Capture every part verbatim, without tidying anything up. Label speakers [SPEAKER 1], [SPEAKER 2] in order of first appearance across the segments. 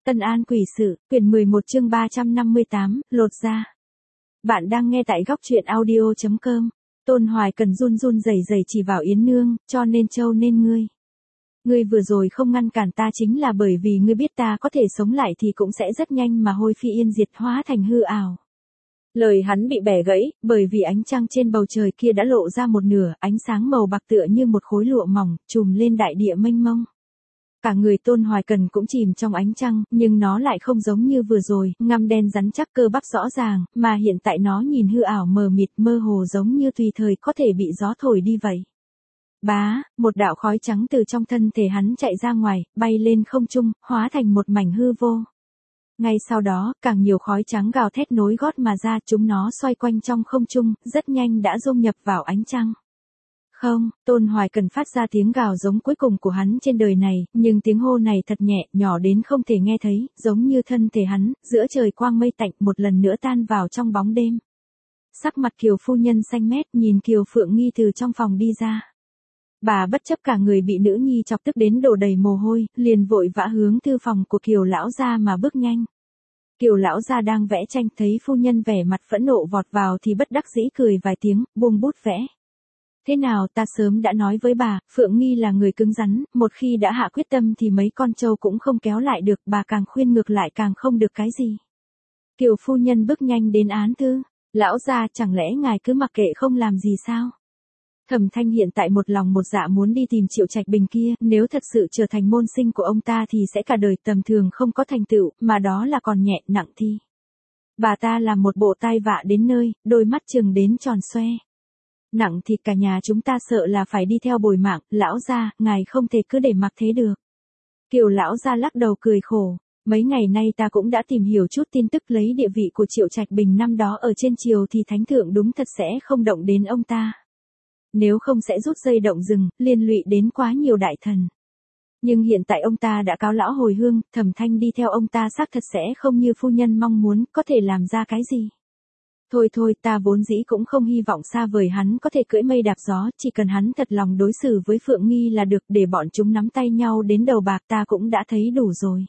[SPEAKER 1] Tân An Quỷ Sự, quyển mười một chương ba trăm năm mươi tám, lột da. Bạn đang nghe tại góc truyện audio chấm com. Tôn Hoài Cần run run rẩy rẩy chỉ vào Yến Nương, cho nên châu nên ngươi. Ngươi vừa rồi không ngăn cản ta chính là bởi vì ngươi biết ta có thể sống lại thì cũng sẽ rất nhanh mà hôi phi yên diệt hóa thành hư ảo. Lời hắn bị bẻ gãy, bởi vì ánh trăng trên bầu trời kia đã lộ ra một nửa, ánh sáng màu bạc tựa như một khối lụa mỏng, trùm lên đại địa mênh mông. Cả người Tôn Hoài Cần cũng chìm trong ánh trăng, nhưng nó lại không giống như vừa rồi, ngăm đen rắn chắc cơ bắp rõ ràng, mà hiện tại nó nhìn hư ảo mờ mịt mơ hồ giống như tùy thời có thể bị gió thổi đi vậy. Bá, một đạo khói trắng từ trong thân thể hắn chạy ra ngoài, bay lên không trung, hóa thành một mảnh hư vô. Ngay sau đó, càng nhiều khói trắng gào thét nối gót mà ra, chúng nó xoay quanh trong không trung, rất nhanh đã dung nhập vào ánh trăng. Không, Tôn Hoài Cần phát ra tiếng gào giống cuối cùng của hắn trên đời này, nhưng tiếng hô này thật nhẹ, nhỏ đến không thể nghe thấy, giống như thân thể hắn, giữa trời quang mây tạnh một lần nữa tan vào trong bóng đêm. Sắc mặt Kiều phu nhân xanh mét, nhìn Kiều Phượng Nghi từ trong phòng đi ra. Bà bất chấp cả người bị nữ nhi chọc tức đến đổ đầy mồ hôi, liền vội vã hướng thư phòng của Kiều lão gia mà bước nhanh. Kiều lão gia đang vẽ tranh, thấy phu nhân vẻ mặt phẫn nộ vọt vào thì bất đắc dĩ cười vài tiếng, buông bút vẽ. Thế nào, ta sớm đã nói với bà, Phượng Nghi là người cứng rắn, một khi đã hạ quyết tâm thì mấy con trâu cũng không kéo lại được, bà càng khuyên ngược lại càng không được cái gì. Kiều phu nhân bước nhanh đến án thư, lão gia chẳng lẽ ngài cứ mặc kệ không làm gì sao? Thẩm Thanh hiện tại một lòng một dạ muốn đi tìm Triệu Trạch Bình kia, nếu thật sự trở thành môn sinh của ông ta thì sẽ cả đời tầm thường không có thành tựu, mà đó là còn nhẹ nặng thi. Bà ta làm một bộ tai vạ đến nơi, đôi mắt trừng đến tròn xoe. Nặng thì cả nhà chúng ta sợ là phải đi theo bồi mạng, lão gia, ngài không thể cứ để mặc thế được. Kiều lão gia lắc đầu cười khổ, mấy ngày nay ta cũng đã tìm hiểu chút tin tức, lấy địa vị của Triệu Trạch Bình năm đó ở trên triều thì thánh thượng đúng thật sẽ không động đến ông ta. Nếu không sẽ rút dây động rừng, liên lụy đến quá nhiều đại thần. Nhưng hiện tại ông ta đã cáo lão hồi hương, Thẩm Thanh đi theo ông ta xác thật sẽ không như phu nhân mong muốn, có thể làm ra cái gì. Thôi thôi, ta vốn dĩ cũng không hy vọng xa vời hắn có thể cưỡi mây đạp gió, chỉ cần hắn thật lòng đối xử với Phượng Nghi là được, để bọn chúng nắm tay nhau đến đầu bạc ta cũng đã thấy đủ rồi.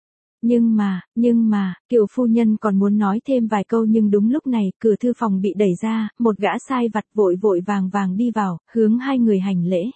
[SPEAKER 1] Nhưng mà, nhưng mà, Kiều phu nhân còn muốn nói thêm vài câu nhưng đúng lúc này, cửa thư phòng bị đẩy ra, một gã sai vặt vội vội vàng vàng đi vào, hướng hai người hành lễ.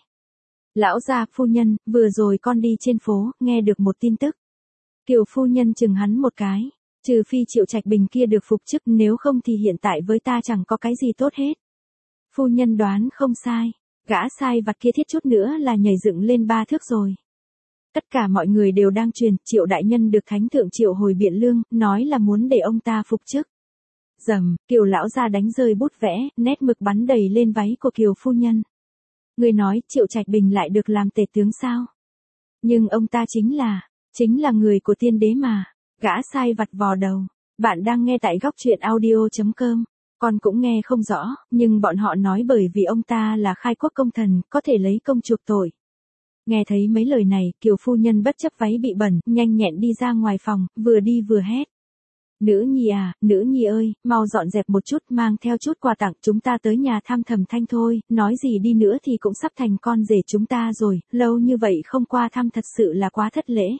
[SPEAKER 1] Lão gia, phu nhân, vừa rồi con đi trên phố, nghe được một tin tức. Kiều phu nhân chừng hắn một cái. Trừ phi Triệu Trạch Bình kia được phục chức, nếu không thì hiện tại với ta chẳng có cái gì tốt hết. Phu nhân đoán không sai, gã sai vặt kia thiết chút nữa là nhảy dựng lên ba thước rồi. Tất cả mọi người đều đang truyền, Triệu đại nhân được thánh thượng triệu hồi Biện Lương, nói là muốn để ông ta phục chức. Dầm, Kiều lão gia đánh rơi bút vẽ, nét mực bắn đầy lên váy của Kiều phu nhân. Người nói Triệu Trạch Bình lại được làm tể tướng sao? Nhưng ông ta chính là, chính là người của tiên đế mà. Gã sai vặt vò đầu, bạn đang nghe tại góc truyện audio chấm com, con cũng nghe không rõ, nhưng bọn họ nói bởi vì ông ta là khai quốc công thần, có thể lấy công chuộc tội. Nghe thấy mấy lời này, Kiều phu nhân bất chấp váy bị bẩn, nhanh nhẹn đi ra ngoài phòng, vừa đi vừa hét. Nữ nhi à, nữ nhi ơi, mau dọn dẹp một chút, mang theo chút quà tặng, chúng ta tới nhà thăm Thẩm Thanh thôi, nói gì đi nữa thì cũng sắp thành con rể chúng ta rồi, lâu như vậy không qua thăm thật sự là quá thất lễ.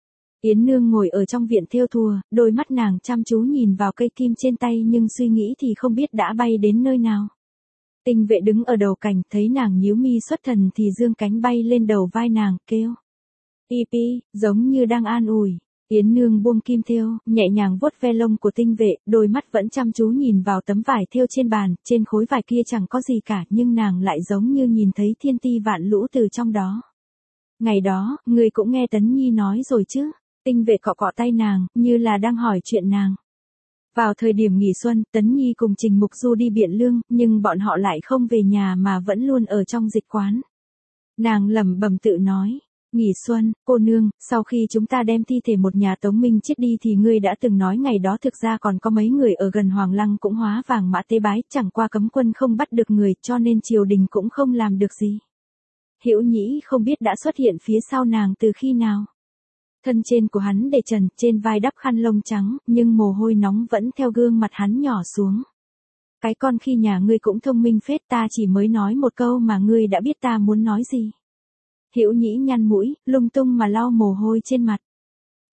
[SPEAKER 1] Yến Nương ngồi ở trong viện thêu thùa, đôi mắt nàng chăm chú nhìn vào cây kim trên tay nhưng suy nghĩ thì không biết đã bay đến nơi nào. Tinh Vệ đứng ở đầu cành, thấy nàng nhíu mi xuất thần thì dương cánh bay lên đầu vai nàng, kêu. Pi pi, giống như đang an ủi. Yến Nương buông kim thêu, nhẹ nhàng vuốt ve lông của Tinh Vệ, đôi mắt vẫn chăm chú nhìn vào tấm vải thêu trên bàn, trên khối vải kia chẳng có gì cả nhưng nàng lại giống như nhìn thấy thiên ti vạn lũ từ trong đó. Ngày đó, người cũng nghe Tấn Nhi nói rồi chứ. Tinh Vệ cọ cọ tay nàng, như là đang hỏi chuyện nàng. Vào thời điểm nghỉ xuân, Tấn Nhi cùng Trình Mục Du đi Biện Lương, nhưng bọn họ lại không về nhà mà vẫn luôn ở trong dịch quán. Nàng lẩm bẩm tự nói, nghỉ xuân, cô nương, sau khi chúng ta đem thi thể một nhà Tống Minh chết đi thì ngươi đã từng nói ngày đó thực ra còn có mấy người ở gần Hoàng Lăng cũng hóa vàng mã tế bái, chẳng qua cấm quân không bắt được người cho nên triều đình cũng không làm được gì. Hữu Nhĩ không biết đã xuất hiện phía sau nàng từ khi nào. Thân trên của hắn để trần, trên vai đắp khăn lông trắng, nhưng mồ hôi nóng vẫn theo gương mặt hắn nhỏ xuống. Cái con khi nhà ngươi cũng thông minh phết, ta chỉ mới nói một câu mà ngươi đã biết ta muốn nói gì. Hữu Nhĩ nhăn mũi, lung tung mà lau mồ hôi trên mặt.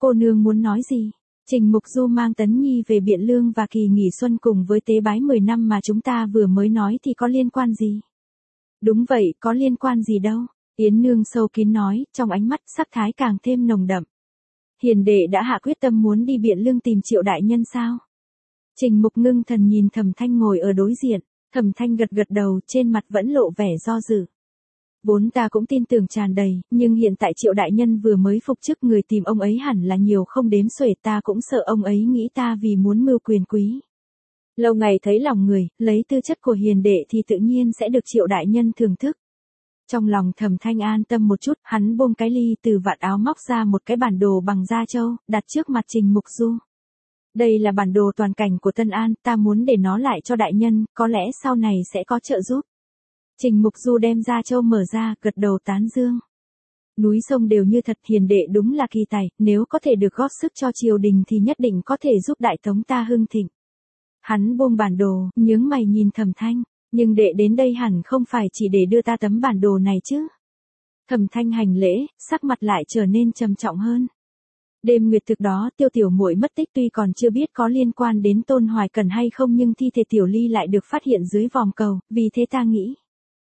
[SPEAKER 1] Cô nương muốn nói gì? Trình Mục Du mang Tấn Nhi về Biện Lương và kỳ nghỉ xuân cùng với tế bái mười năm mà chúng ta vừa mới nói thì có liên quan gì? Đúng vậy, có liên quan gì đâu. Yến Nương sâu kín nói, trong ánh mắt sắc thái càng thêm nồng đậm. Hiền đệ đã hạ quyết tâm muốn đi Biện Lương tìm Triệu đại nhân sao? Trình Mục ngưng thần nhìn Thẩm Thanh ngồi ở đối diện, Thẩm Thanh gật gật đầu, trên mặt vẫn lộ vẻ do dự. Vốn ta cũng tin tưởng tràn đầy, nhưng hiện tại Triệu đại nhân vừa mới phục chức, người tìm ông ấy hẳn là nhiều không đếm xuể, ta cũng sợ ông ấy nghĩ ta vì muốn mưu quyền quý. Lâu ngày thấy lòng người, lấy tư chất của hiền đệ thì tự nhiên sẽ được Triệu đại nhân thưởng thức. Trong lòng Thẩm Thanh an tâm một chút, hắn buông cái ly từ vạt áo móc ra một cái bản đồ bằng da trâu, đặt trước mặt Trình Mục Du. Đây là bản đồ toàn cảnh của Tân An, ta muốn để nó lại cho đại nhân, có lẽ sau này sẽ có trợ giúp. Trình Mục Du đem da trâu mở ra, gật đầu tán dương. Núi sông đều như thật, hiền đệ đúng là kỳ tài, nếu có thể được góp sức cho triều đình thì nhất định có thể giúp đại tống ta hưng thịnh. Hắn buông bản đồ, nhướng mày nhìn Thẩm Thanh, nhưng đệ đến đây hẳn không phải chỉ để đưa ta tấm bản đồ này chứ. Thẩm Thanh hành lễ, sắc mặt lại trở nên trầm trọng hơn. Đêm nguyệt thực đó Tiêu tiểu muội mất tích, tuy còn chưa biết có liên quan đến Tôn Hoài Cần hay không, nhưng thi thể Tiểu Ly lại được phát hiện dưới vòm cầu, vì thế ta nghĩ.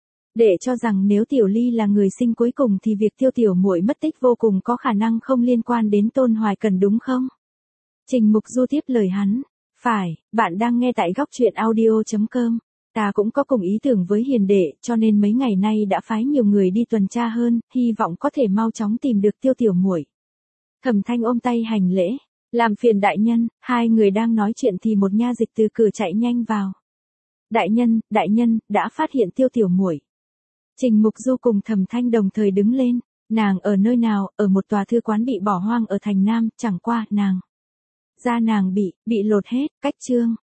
[SPEAKER 1] Đệ cho rằng nếu Tiểu Ly là người sinh cuối cùng thì việc Tiêu tiểu muội mất tích vô cùng có khả năng không liên quan đến Tôn Hoài Cần đúng không? Trình Mục Du tiếp lời hắn. Phải, bạn đang nghe tại góc truyện audio chấm com. Ta cũng có cùng ý tưởng với hiền đệ, cho nên mấy ngày nay đã phái nhiều người đi tuần tra hơn, hy vọng có thể mau chóng tìm được Tiêu tiểu muội. Thẩm Thanh ôm tay hành lễ, làm phiền đại nhân. Hai người đang nói chuyện thì một nha dịch từ cửa chạy nhanh vào. Đại nhân, đại nhân, đã phát hiện Tiêu tiểu muội. Trình Mục Du cùng Thẩm Thanh đồng thời đứng lên. Nàng ở nơi nào? Ở một tòa thư quán bị bỏ hoang ở thành Nam, chẳng qua nàng. Da nàng bị, bị lột hết, cách trương.